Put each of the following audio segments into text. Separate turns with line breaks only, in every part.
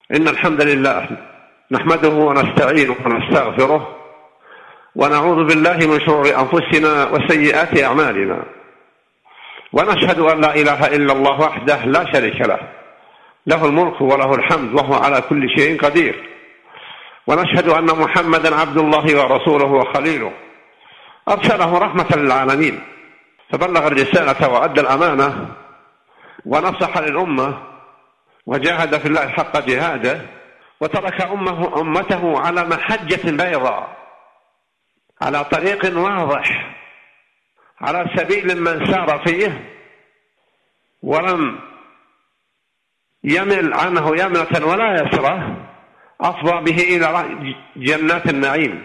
إن الحمد لله نحمده ونستعينه ونستغفره ونعوذ بالله من شرور أنفسنا وسيئات أعمالنا، ونشهد أن لا إله إلا الله وحده لا شريك له، له الملك وله الحمد وهو على كل شيء قدير. ونشهد أن محمدا عبد الله ورسوله وخليله، أرسله رحمة للعالمين، فبلغ الرسالة وأدى الأمانة ونصح للأمة وجاهد في الله حق جهاده، وترك أمته على محجة بيضاء، على طريق واضح، على سبيل من سار فيه ولم يمل عنه يمنة ولا يسرة، أفضى به إلى جنات النعيم.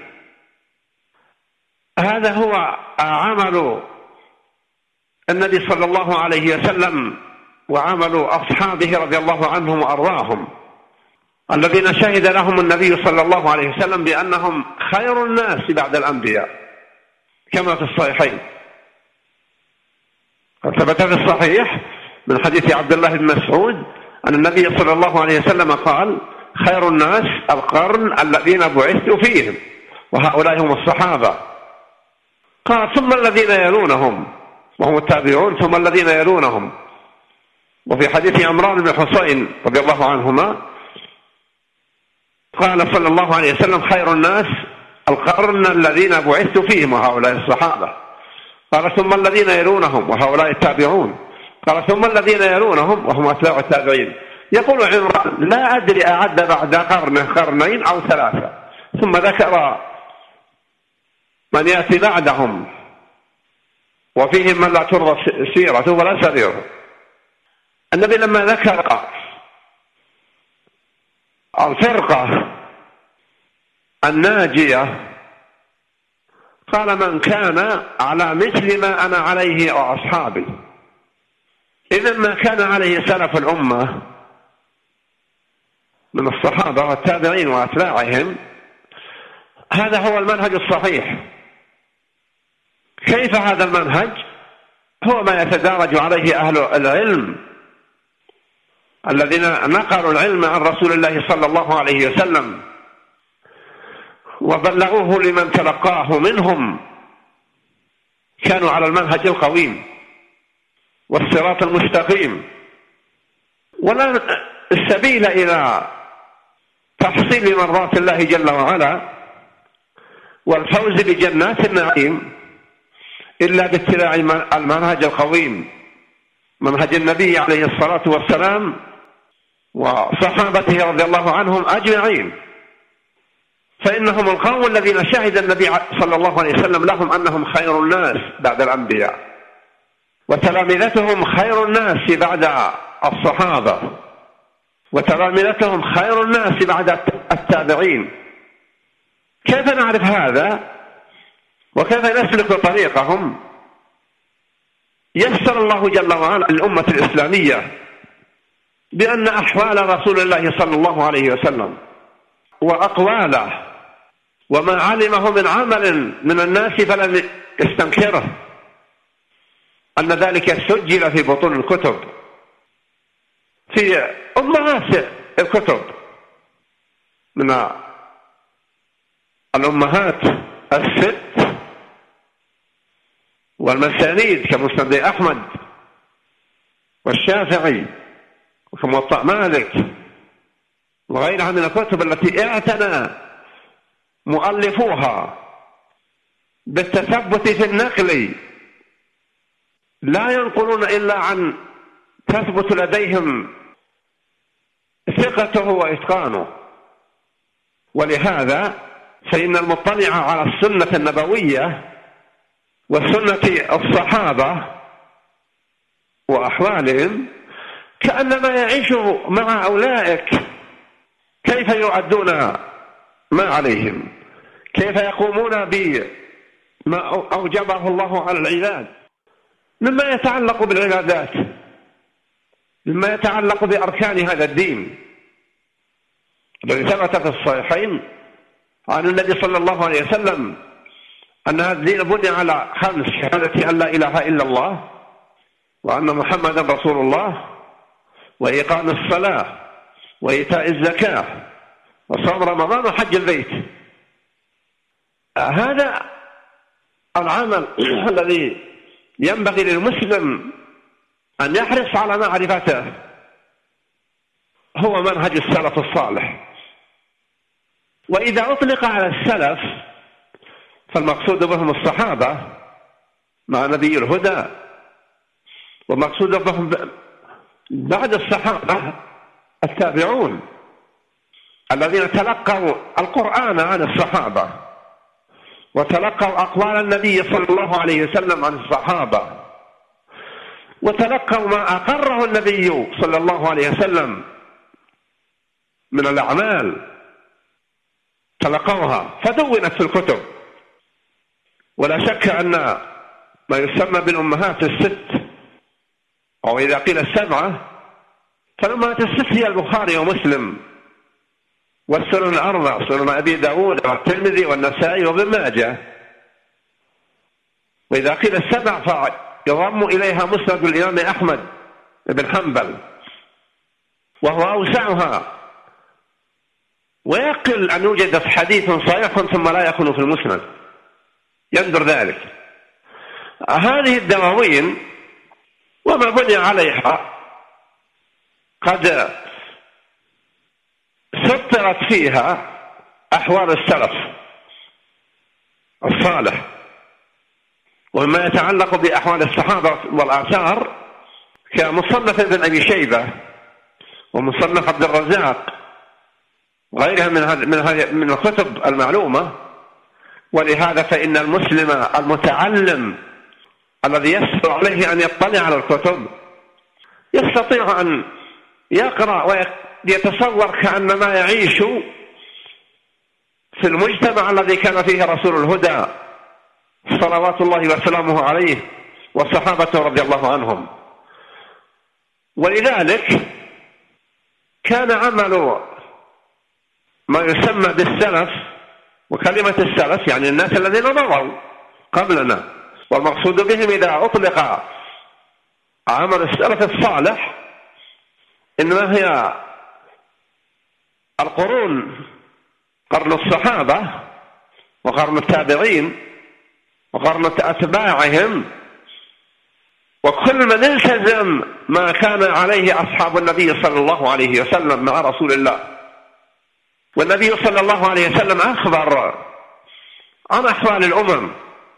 هذا هو عمل النبي صلى الله عليه وسلم وعمل أصحابه رضي الله عنهم وأرضاهم، الذين شهد لهم النبي صلى الله عليه وسلم بأنهم خير الناس بعد الأنبياء، كما في الصحيحين. ثبت في الصحيح من حديث عبد الله بن مسعود أن النبي صلى الله عليه وسلم قال: خير الناس القرن الذين بعثت فيهم، وهؤلاء هم الصحابة. قال: ثم الذين يلونهم، وهم التابعون، ثم الذين يلونهم. وفي حديث عمران بن حسين رضي الله عنهما قال صلى الله عليه وسلم: خير الناس القرن الذين بعثت فيهم، وهؤلاء الصحابة. قال: ثم الذين يلونهم، وهؤلاء التابعون. قال: ثم الذين يلونهم، وهم أتباع التابعين. يقول عمران: لا أدري أعد بعد قرنين أو ثلاثة، ثم ذكر من يأتي بعدهم، وفيهم من لا ترضى سيرته ولا سريره. النبي لما ذكر الفرقة الناجية قال: من كان على مثل ما أنا عليه وأصحابي. إذن ما كان عليه سلف الأمة من الصحابة والتابعين وأتباعهم، هذا هو المنهج الصحيح. كيف هذا المنهج؟ هو ما يتدارج عليه أهل العلم الذين نقلوا العلم عن رسول الله صلى الله عليه وسلم وبلغوه لمن تلقاه منهم، كانوا على المنهج القويم والصراط المستقيم، ولا السبيل إلى تحصيل مرضات الله جل وعلا والفوز بجنات النعيم إلا باتباع المنهج القويم، منهج النبي عليه الصلاة والسلام وصحابته رضي الله عنهم أجمعين، فإنهم القوم الذين شهد النبي صلى الله عليه وسلم لهم أنهم خير الناس بعد الأنبياء، وتلامذتهم خير الناس بعد الصحابة، وتلامذتهم خير الناس بعد التابعين. كيف نعرف هذا وكيف نسلك طريقهم؟ يسر الله جل وعلا للأمة الإسلامية بأن أحوال رسول الله صلى الله عليه وسلم وأقواله وما علمه من عمل من الناس فلم يستنكره، أن ذلك سجل في بطون الكتب، في أمهات الكتب من الأمهات الست والمسانيد كمسند أحمد والشافعي وكموطأ مالك وغيرها من الكتب التي اعتنى مؤلفوها بالتثبت في النقل، لا ينقلون إلا عن تثبت لديهم ثقته وإتقانه. ولهذا فإن المطلع على السنة النبوية وسنة الصحابة وأحوالهم كأنما يعيش مع أولئك، كيف يؤدون ما عليهم، كيف يقومون بما أوجبه الله على العباد مما يتعلق بالعبادات، مما يتعلق بأركان هذا الدين الذي ثبت في الصحيحين عن النبي صلى الله عليه وسلم أن هذا الدين بني على 5: شهادة أن لا إله إلا الله، وأن محمدا رسول الله، وإقام الصلاة، وإيتاء الزكاة وصوم رمضان وحج البيت. هذا العمل الذي ينبغي للمسلم أن يحرص على معرفته، هو منهج السلف الصالح. وإذا أطلق على السلف فالمقصود بهم الصحابة مع نبي الهدى، والمقصود بهم بعد الصحابة التابعون الذين تلقوا القرآن عن الصحابة وتلقوا أقوال النبي صلى الله عليه وسلم عن الصحابة وتلقوا ما أقره النبي صلى الله عليه وسلم من الأعمال، تلقوها فدونت في الكتب. ولا شك أن ما يسمى بالأمهات الست، أو إذا قيل السبعة، فالأمهات الست هي البخاري ومسلم والسنن الأربع، سنن أبي داود والترمذي والنسائي وابن ماجه. وإذا قيل السبع فيضم إليها مسند الإمام أحمد بن حنبل وهو أوسعها، ويقل أن يوجد حديث صحيح ثم لا يكون في المسند، يندر ذلك. هذه الدواوين وما بني عليها قد سطرت فيها أحوال السلف الصالح، وما يتعلق بأحوال الصحابة والآثار كمصنف ابن أبي شيبة ومصنف عبد الرزاق وغيرها من الكتب المعلومة. ولهذا فإن المسلم المتعلم الذي يسهل عليه أن يطلع على الكتب يستطيع أن يقرأ ويتصور كأنما يعيش في المجتمع الذي كان فيه رسول الهدى صلوات الله وسلامه عليه والصحابة رضي الله عنهم. ولذلك كان عمل ما يسمى بالسلف، وكلمة السلف يعني الناس الذين مضوا قبلنا، والمقصود بهم إذا أطلق عمل السلف الصالح إنما هي القرون، قرن الصحابة وقرن التابعين وقرن أتباعهم، وكل من التزم ما كان عليه أصحاب النبي صلى الله عليه وسلم مع رسول الله. والنبي صلى الله عليه وسلم أخبر عن أحوال الأمم،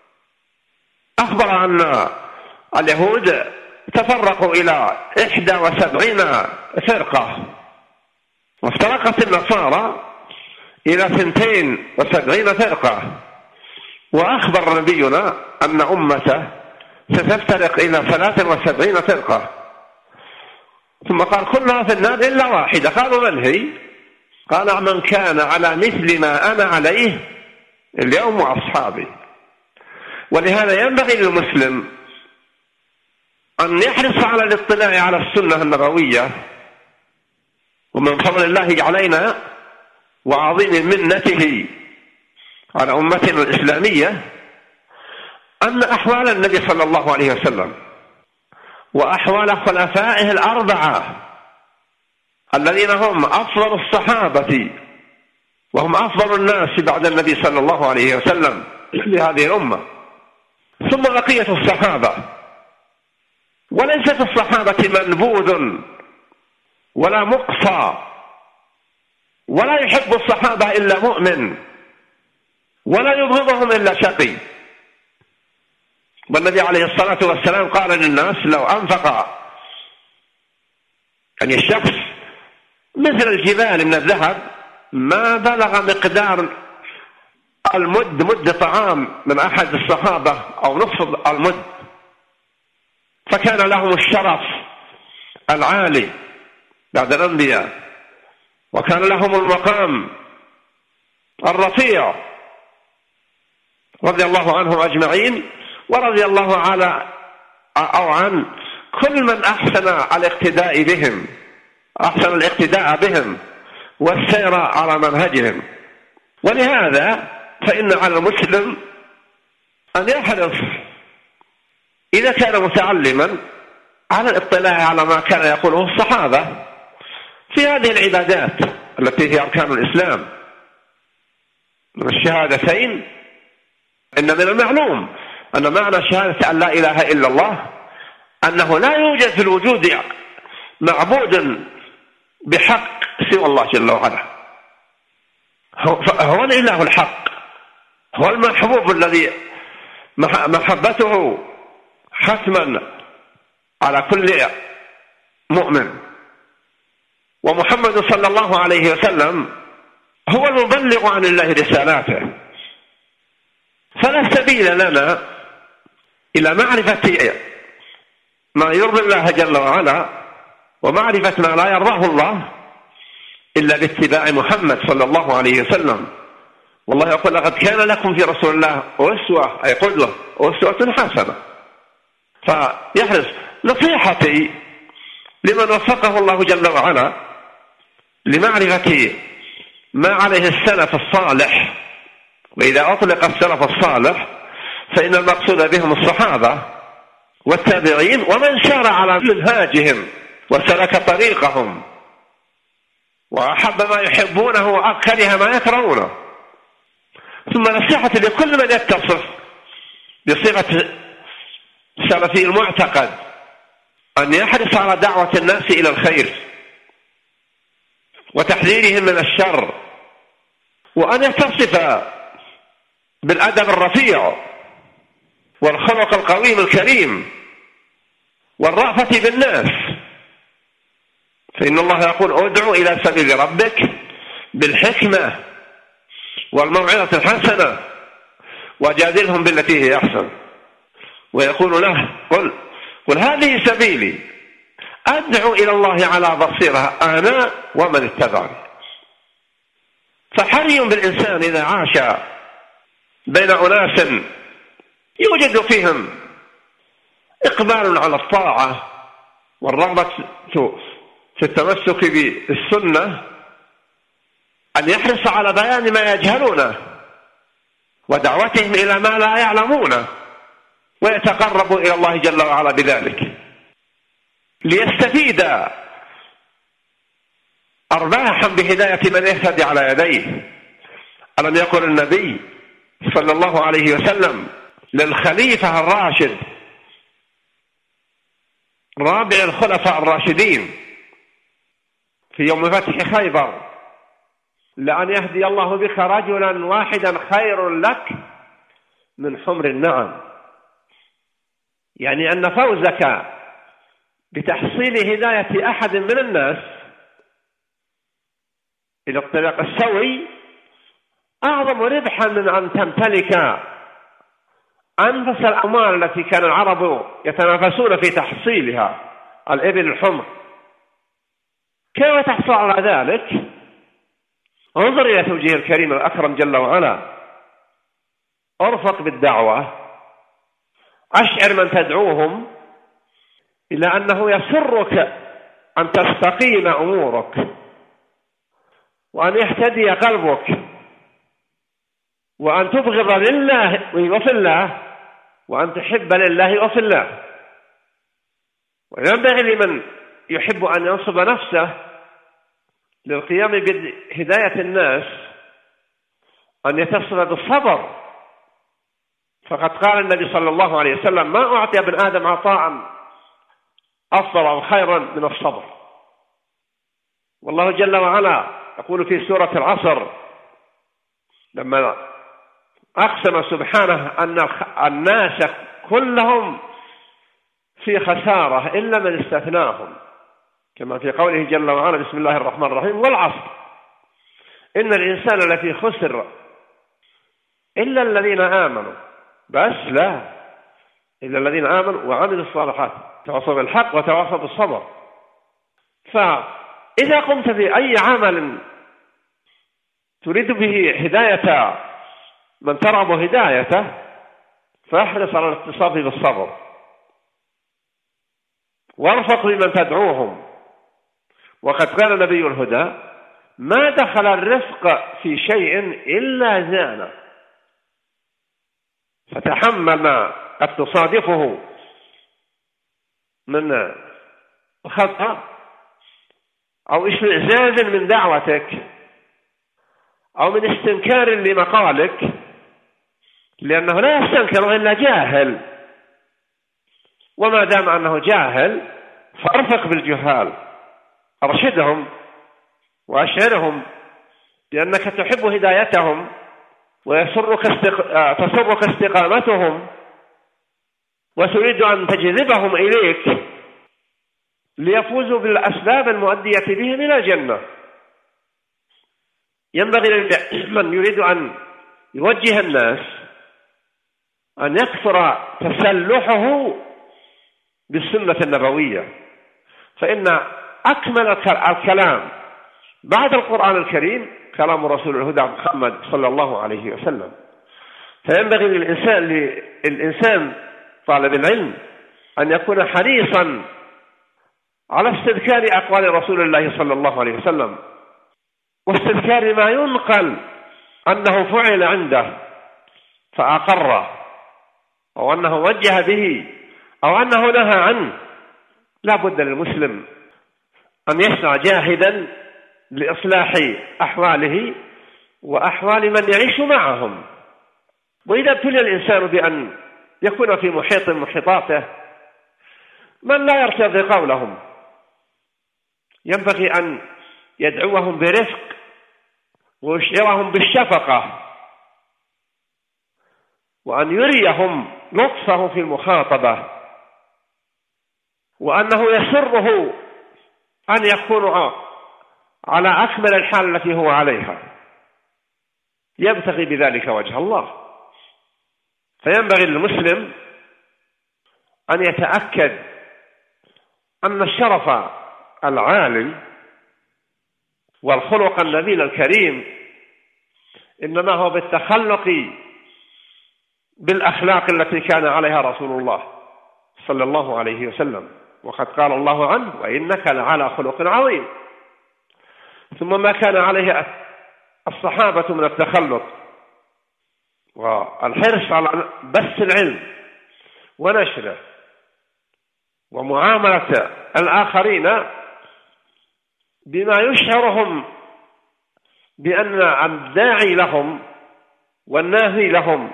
أخبر أن اليهود تفرقوا إلى 71 فرقة، وافترقت النصارى إلى 72 فرقة، وأخبر نبينا أن أمته ستفترق إلى 73 فرقة، ثم قال كلها في النار إلا واحدة. قالوا من هي؟ قال من كان على مثل ما أنا عليه اليوم وأصحابي. ولهذا ينبغي للمسلم أن يحرص على الاطلاع على السنة النبوية، ومن فضل الله علينا وعظيم منته على أمتنا الإسلامية أن أحوال النبي صلى الله عليه وسلم وأحوال خلفائه الأربعة الذين هم أفضل الصحابة وهم أفضل الناس بعد النبي صلى الله عليه وسلم لهذه الأمة، ثم بقية الصحابة. وليس في الصحابة منبوذ ولا مقصى، ولا يحب الصحابة إلا مؤمن، ولا يبغضهم إلا شقي. والنبي عليه الصلاة والسلام قال للناس لو أنفق يعني الشخص مثل الجبال من الذهب ما بلغ مقدار مد طعام من أحد الصحابة أو نصف المد، فكان لهم الشرف العالي بعد الأنبياء، وكان لهم المقام الرفيع رضي الله عنهم أجمعين، ورضي الله عن كل من أحسن الاقتداء بهم، أحسن الاقتداء بهم والسير على منهجهم. ولهذا فإن على المسلم أن يحرص إذا كان متعلما على الاطلاع على ما كان يقوله الصحابة في هذه هذه العبادات التي هي أركان الإسلام من الشهادتين، إن من المعلوم أن معنى شهادة أن لا إله إلا الله أنه لا يوجد في الوجود معبود بحق سوى الله جل وعلا. هو الإله الحق، هو المحبوب الذي محبته ختما على كل مؤمن، ومحمد صلى الله عليه وسلم هو المبلغ عن الله رسالاته. فلا سبيل لنا إلى معرفة ما يرضي الله جل وعلا ومعرفة ما لا يرضاه الله إلا باتباع محمد صلى الله عليه وسلم. والله يقول: لقد كان لكم في رسول الله أسوة، أي قدوة، أسوة حسنة. فيحرص. نصيحتي لمن وفقه الله جل وعلا لمعرفة ما عليه السلف الصالح، وإذا أطلق السلف الصالح فإن المقصود بهم الصحابة والتابعين ومن سار على منهاجهم وسلك طريقهم وأحب ما يحبونه وأكره ما يكرهونه. ثم نصيحتي لكل من يتصف بصفة سلفي المعتقد أن يحرص على دعوة الناس إلى الخير وتحذيرهم من الشر، وأن يتصف بالأدب الرفيع والخلق القويم الكريم والرأفة بالناس، فإن الله يقول: ادعو إلى سبيل ربك بالحكمة والموعظة الحسنة وجادلهم بالتي هي أحسن. ويقول له: قل هذه سبيلي أدعو إلى الله على بصيرة أنا ومن اتبعني. فحري بالإنسان إذا عاش بين أناس يوجد فيهم إقبال على الطاعة والرغبة في التمسك بالسنة أن يحرص على بيان ما يجهلونه ودعوتهم إلى ما لا يعلمونه، ويتقرب إلى الله جل وعلا بذلك ليستفيد أرباحا بهداية من يهتدي على يديه. ألم يقل النبي صلى الله عليه وسلم للخليفة الراشد رابع الخلفاء الراشدين في يوم فتح خيبر: لأن يهدي الله بك رجلا واحدا خير لك من حمر النعم. يعني أن فوزك بتحصيل هداية أحد من الناس إلى الطريق السوي أعظم ربحا من أن تمتلك أنفس الأموال التي كان العرب يتنافسون في تحصيلها، الإبل الحمر. كيف تحصل على ذلك؟ انظر إلى توجيه الكريم الأكرم جل وعلا: ارفق بالدعوة، أشعر من تدعوهم إلى أنه يسرك أن تستقيم أمورك وأن يهتدي قلبك وأن تبغض لله وفي الله وأن تحب لله وفي الله. وينبغي لمن يحب أن ينصب نفسه للقيام بهداية الناس أن يتصف بالصبر، فقد قال النبي صلى الله عليه وسلم: ما أعطي ابن آدم عطاء أفضل أو خيرا من الصبر. والله جل وعلا يقول في سورة العصر لما أقسم سبحانه أن الناس كلهم في خسارة إلا من استثناهم، كما في قوله جل وعلا: بسم الله الرحمن الرحيم: والعصر إن الإنسان لفي خسر إلا الذين آمنوا. بس لا، إلا الذين آمنوا وعملوا الصالحات تواصوا بالحق وتواصوا بالصبر. فإذا قمت بأي عمل تريد به هداية من ترغب هدايته فاحرص على الاتصاف بالصبر، وارفق بمن تدعوهم. وقد قال نبي الهدى: ما دخل الرفق في شيء إلا زانه. فتحمل ما قد تصادفه من خطأ أو إعزاز من دعوتك أو من استنكار لمقالك، لأنه لا يستنكر إلا جاهل، وما دام أنه جاهل فارفق بالجهال، أرشدهم وأشعرهم بأنك تحب هدايتهم تسرك استقامتهم، وتريد أن تجذبهم إليك ليفوزوا بالأسباب المؤدية بهم إلى الجنة. ينبغي من يريد أن يوجه الناس أن يكثر تسلحه بالسنة النبوية، فإن أكمل الكلام بعد القرآن الكريم كلام رسول الهدى محمد صلى الله عليه وسلم. فينبغي للإنسان طالب العلم أن يكون حريصا على استذكار أقوال رسول الله صلى الله عليه وسلم، واستذكار ما ينقل أنه فعل عنده فأقره، أو أنه وجه به، أو أنه نهى عنه. لا بد للمسلم أن يسعى جاهدا لإصلاح أحواله وأحوال من يعيش معهم. وإذا ابتلي الإنسان بأن يكون في محيط من محيطاته من لا يرتضي قولهم، ينبغي أن يدعوهم برفق ويشعرهم بالشفقة، وأن يريهم لطفه في المخاطبة، وأنه يسره أن يكون على أكمل الحال التي هو عليها، يبتغي بذلك وجه الله. فينبغي للمسلم أن يتأكد أن الشرف العالي والخلق النبيل الكريم إنما هو بالتخلق بالأخلاق التي كان عليها رسول الله صلى الله عليه وسلم، وقد قال الله عنه: وإنك لعلى خلق عظيم. ثم ما كان عليه الصحابة من التخلق والحرص على بث العلم ونشره ومعاملة الآخرين بما يشعرهم بأن الداعي لهم والناهي لهم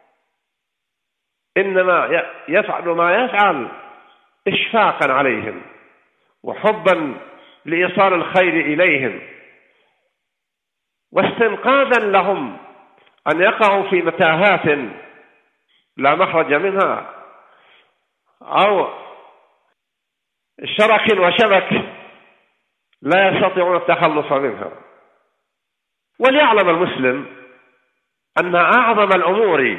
إنما يفعل ما يفعل إشفاقا عليهم وحبا لإيصال الخير إليهم، واستنقاذا لهم أن يقعوا في متاهات لا مخرج منها، أو شرك وشبك لا يستطيعون التخلص منها. وليعلم المسلم أن أعظم الأمور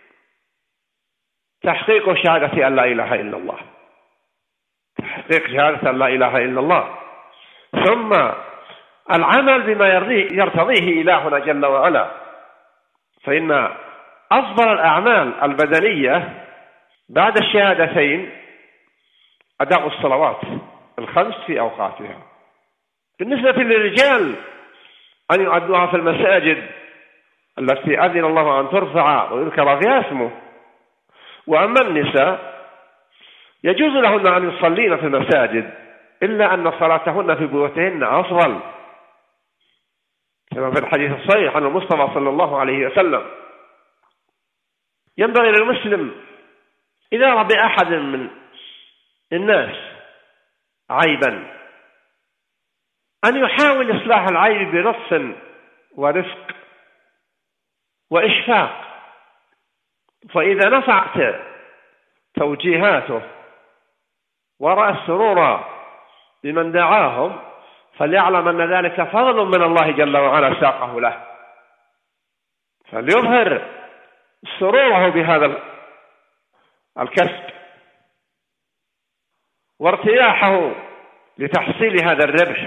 تحقيق شهادة أن لا إله إلا الله، تحقيق شهادة أن لا إله إلا الله، ثم العمل بما يرتضيه إلهنا جل وعلا. فإن أفضل الأعمال البدنية بعد الشهادتين أداء الصلوات الخمس في أوقاتها. بالنسبة للرجال أن يؤدوها في المساجد التي أذن الله أن ترفع ويذكر فيها اسمه. وأما النساء يجوز لهن أن يصلين في المساجد، إلا أن صلاتهن في بيوتهن أفضل، كما في الحديث الصحيح عن المصطفى صلى الله عليه وسلم. ينبغي للمسلم إذا رأى بأحد من الناس عيبا أن يحاول إصلاح العيب بلطف ورفق وإشفاق، فإذا نفعت توجيهاته ورأى السرور بمن دعاهم فليعلم أن ذلك فضل من الله جل وعلا ساقه له، فليظهر سروره بهذا الكسب وارتياحه لتحصيل هذا الربح.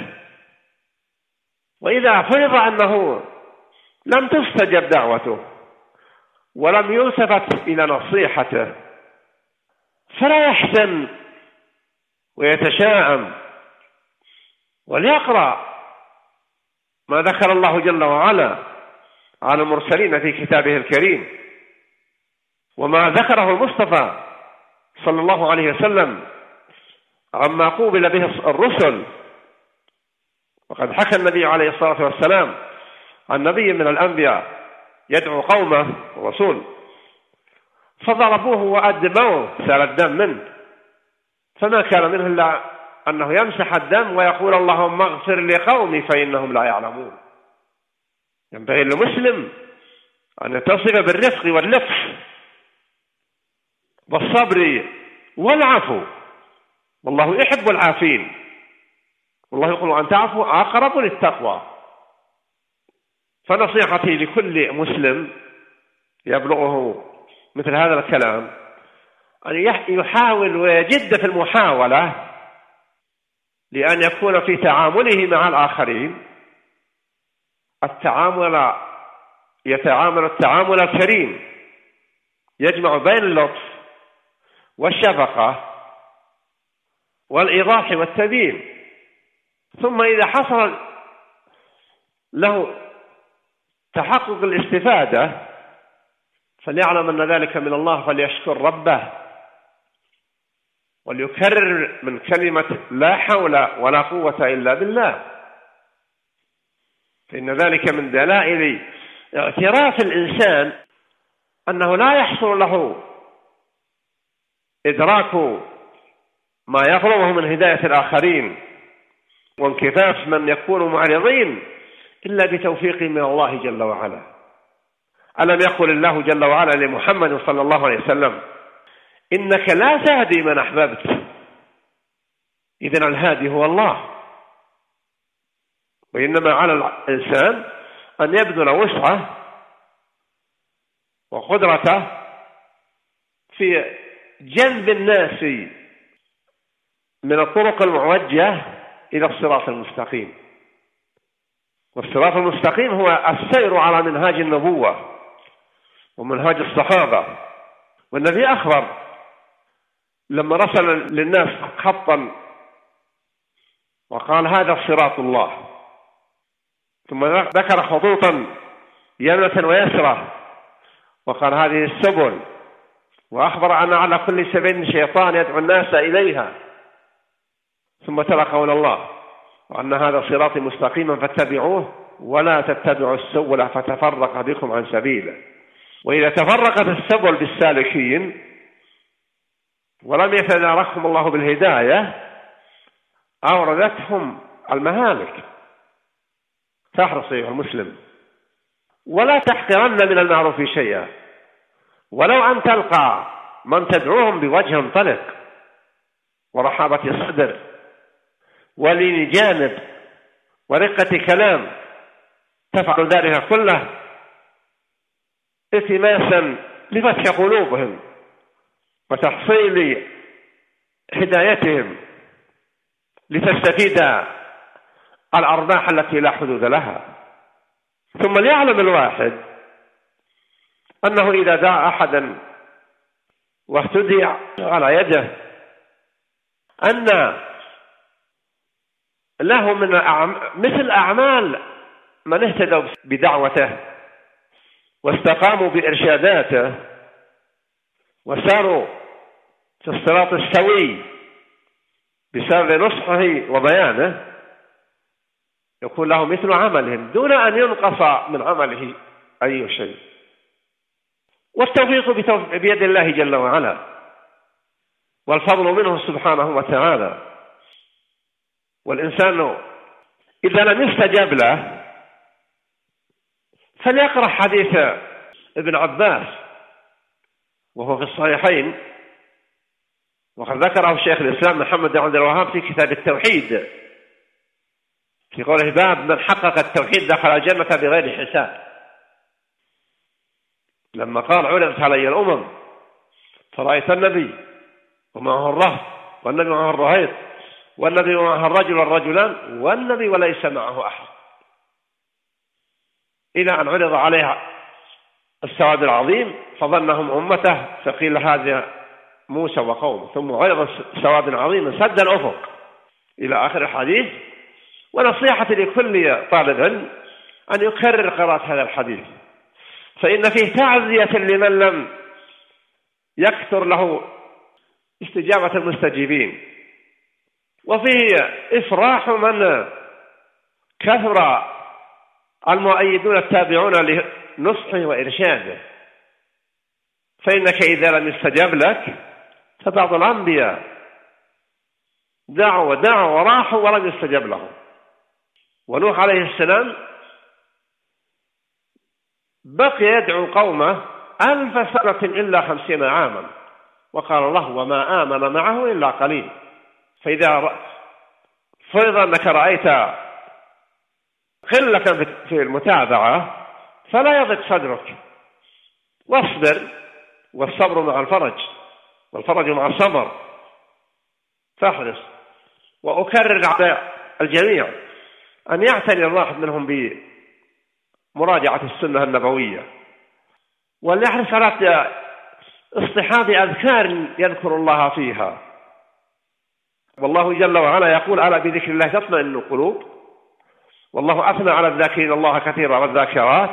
وإذا فرض أنه لم تستجب دعوته ولم يلتفت إلى نصيحته فلا يحزن ويتشاءم، وليقرأ ما ذكر الله جل وعلا على المرسلين في كتابه الكريم، وما ذكره المصطفى صلى الله عليه وسلم عما قوبل به الرسل
وقد حكى النبي عليه الصلاة والسلام عن نبي من الأنبياء يدعو قومه ورسول فضربوه وأدموه سال الدم منه، فما كان منه إلا أنه يمسح الدم ويقول اللهم اغفر لقومي فإنهم لا يعلمون. ينبغي للمسلم أن يتصف بالرفق واللطف والصبر والعفو، والله يحب العافين، والله يقول أن تعفوا أقرب للتقوى. فنصيحتي لكل مسلم يبلغه مثل هذا الكلام أن يحاول ويجد في المحاولة لأن يكون في تعامله مع الآخرين يتعامل التعامل الكريم يجمع بين اللطف والشفقة والإيضاح والتبيين. ثم إذا حصل له تحقق الاستفادة فليعلم أن ذلك من الله، فليشكر ربه وليكرر من كلمة لا حول ولا قوة إلا بالله، فإن ذلك من دلائل اعتراف الإنسان أنه لا يحصل له إدراك ما يطلبه من هداية الآخرين وانكفاف من يكون معرضين إلا بتوفيق من الله جل وعلا. ألم يقل الله جل وعلا لمحمد صلى الله عليه وسلم إنك لا تهدي من أحببت، إذن الهادي هو الله، وإنما على الإنسان أن يبذل وسعه وقدرته في جلب الناس من الطرق المعوجة إلى الصراط المستقيم. والصراط المستقيم هو السير على منهاج النبوة ومنهاج الصحابة. والنبي أخبر لما رسل للناس خطا وقال هذا صراط الله، ثم ذكر خطوطا يمنة ويسرى وقال هذه السبل، وأخبر أن على كل سبيل شيطان يدعو الناس إليها، ثم تلا قول الله وأن هذا صراطي مستقيما فاتبعوه ولا تتبعوا السبل فتفرق بكم عن سبيله. وإذا تفرقت السبل بالسالكين ولم يتداركهم الله بالهداية أوردتهم المهالك. فاحرص أيها المسلم ولا تحقرن من المعروف شيئا، ولو أن تلقى من تدعوهم بوجه طلق ورحابة صدر ولين جانب ورقة كلام، تفعل ذلك كله التماسا لفتح قلوبهم وتحصيل هدايتهم لتستفيد الأرباح التي لا حدود لها. ثم ليعلم الواحد أنه إذا دعا أحدا واهتدي على يده أن له من مثل أعمال من اهتدوا بدعوته واستقاموا بإرشاداته وساروا في الصراط السوي بسبب نصحه وبيانه، يكون له مثل عملهم دون أن ينقص من عمله أي شيء. والتوفيق بيد الله جل وعلا، والفضل منه سبحانه وتعالى. والإنسان إذا لم يستجاب له فليقرأ حديث ابن عباس وهو في الصحيحين، وقد ذكره شيخ الإسلام محمد بن عبد الوهاب في كتاب التوحيد في قوله باب من حقق التوحيد دخل الجنة بغير حساب. لما قال عرضت علي الأمم فرأيت النبي ومعه الرهط والنبي معه الرهيط والنبي معه الرجل والرجلان والنبي وليس معه أحد، إلى أن عرض عليها السواد العظيم فظنهم أمته فقيل هذا موسى وقوم، ثم عرض السواد العظيم سد الأفق إلى آخر الحديث. ونصيحتي لكل طالب علم أن يكرر قراءة هذا الحديث، فإن فيه تعزية لمن لم يكثر له استجابة المستجيبين، وفيه إفراح من كثر المؤيدون التابعون لنصحه وإرشاده، فإنك إذا لم يستجب لك فبعض الأنبياء دعوا وراحوا ولم يستجب لهم. ونوح عليه السلام بقي يدعو قومه 1000 سنة إلا 50 عاما، وقال الله وما آمن معه إلا قليل. فإذا فرض أنك رأيت قلة في المتابعة فلا يضيق صدرك، واصبر، والصبر مع الفرج، والفرج مع الصبر. فاحرص. وأكرر على الجميع أن يعتني الواحد منهم بمراجعة السنة النبوية، وليحرص على اصطحاب أذكار يذكر الله فيها. والله جل وعلا يقول ألا بذكر الله تطمئن القلوب، والله أثنى على الذاكرين الله كثيرا والذاكرات،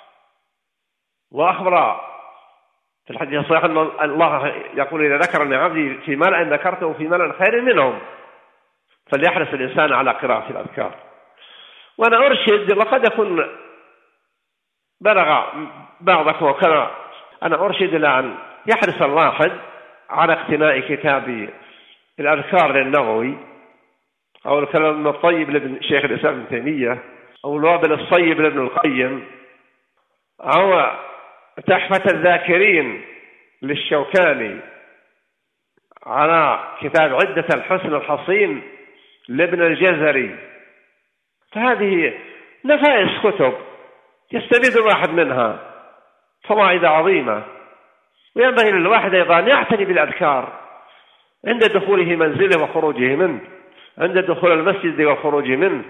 وأخبر في الحديث الصحيح أن الله يقول إذا ذكرني عبدي في ملأ ذكرته في ملأ خير منهم. فليحرص الإنسان على قراءة الأذكار. وأنا أرشد، وقد يكون بلغ بعضكم وكذا، أنا أرشد إلى أن يحرص الواحد على اقتناء كتاب الأذكار للنووي، أو الكلام الطيب لابن شيخ الإسلام ابن تيمية، أو الوابل الصيب لابن القيم، أو تحفة الذاكرين للشوكاني، على كتاب عدة الحسن الحصين لابن الجزري. فهذه نفائس كتب يستفيد الواحد منها فوائد عظيمة. وينبغي للواحد أيضا أن يعتني بالأذكار عند دخوله منزله وخروجه منه، عند دخول المسجد والخروج منه،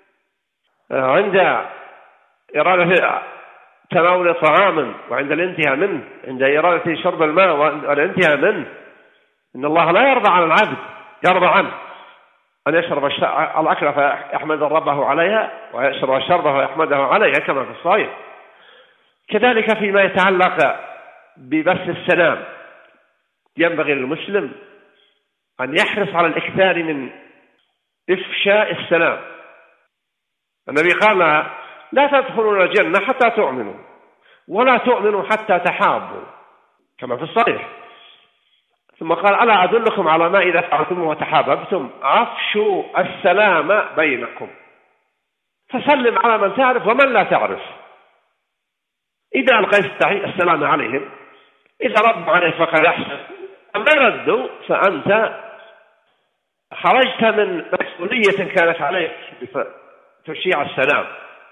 عند إرادة تناول طعام وعند الانتهاء منه، عند إرادة شرب الماء والانتهاء منه. إن الله لا يرضى عن العبد، يرضى عنه أن يشرب الأكل فيحمد ربه عليها، ويشرب الشرب فيحمده عليها كما في الصحيح. كذلك فيما يتعلق ببث السلام، ينبغي للمسلم أن يحرص على الإكثار من إفشاء السلام. النبي قال لا تدخلون الجنة حتى تؤمنوا، ولا تؤمنوا حتى تحابوا كما في الصحيح. ثم قال ألا أدلكم على ما إذا فعلتم وتحاببتم أفشوا السلام بينكم. فسلم على من تعرف ومن لا تعرف. إذا ألقيت السلام عليهم، إذا ردوا عليك فقد أحسن، أما ردوا فأنت خرجت من مسؤولية كانت عليك تشيع السلام.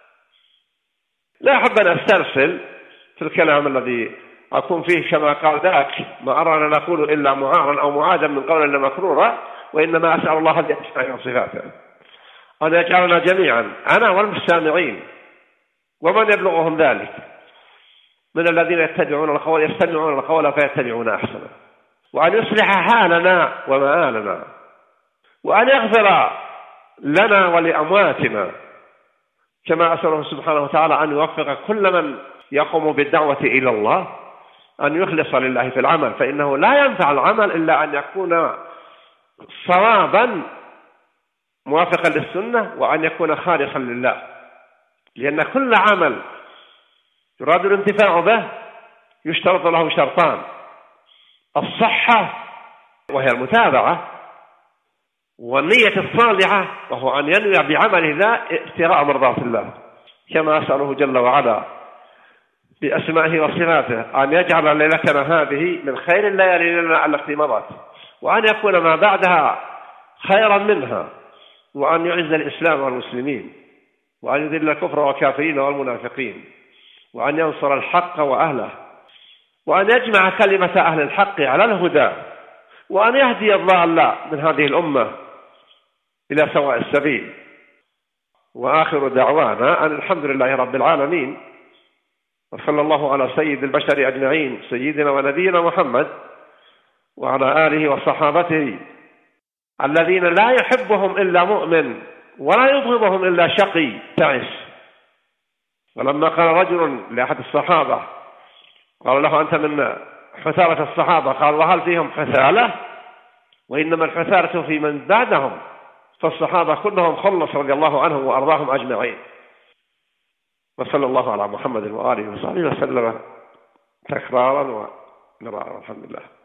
لا أحب أن أسترسل في الكلام الذي أكون فيه كما قال ذاك ما أرانا نقول إلا معارا أو معادا من قولنا مكرورا، وإنما أسأل الله بأسمائه وصفاته أن يجعلنا جميعا أنا والمستمعين ومن يبلغهم ذلك من الذين يستمعون القول فيتبعون أحسنه، وأن يصلح حالنا ومآلنا، وأن يغفر لنا ولأمواتنا، كما أسأله سبحانه وتعالى أن يوفق كل من يقوم بالدعوة إلى الله أن يخلص لله في العمل، فإنه لا ينفع العمل إلا أن يكون صوابا موافقا للسنة، وأن يكون خالصا لله. لأن كل عمل يراد الانتفاع به يشترط له شرطان: الصحة وهي المتابعة، والنية الصالحة وهو أن ينوي بعمله ذا ابتغاء مرضات الله، كما أسأله جل وعلا بأسمائه وصفاته أن يجعل ليلتنا هذه من خير الليالي لنا التي مضت، وأن يكون ما بعدها خيرا منها، وأن يعز الإسلام والمسلمين، وأن يذل الكفر والكافرين والمنافقين، وأن ينصر الحق وأهله، وأن يجمع كلمة أهل الحق على الهدى، وأن يهدي الضال من هذه الأمة إلى سواء السبيل. وآخر دعوانا أن الحمد لله رب العالمين، وصلى الله على سيد البشر أجمعين سيدنا ونبينا محمد وعلى آله وصحابته الذين لا يحبهم إلا مؤمن ولا يبغضهم إلا شقي تعس. ولما قال رجل لأحد الصحابة قال له أنت من حثالة الصحابة، قال وهل فيهم حثالة؟ وإنما الحثالة في من بعدهم. فالصحابة كلهم خلص رضي الله عنهم وأرضاهم أجمعين. وصلى الله على محمد وآله وصحبه وسلم تكرارا ومرارا. الحمد لله.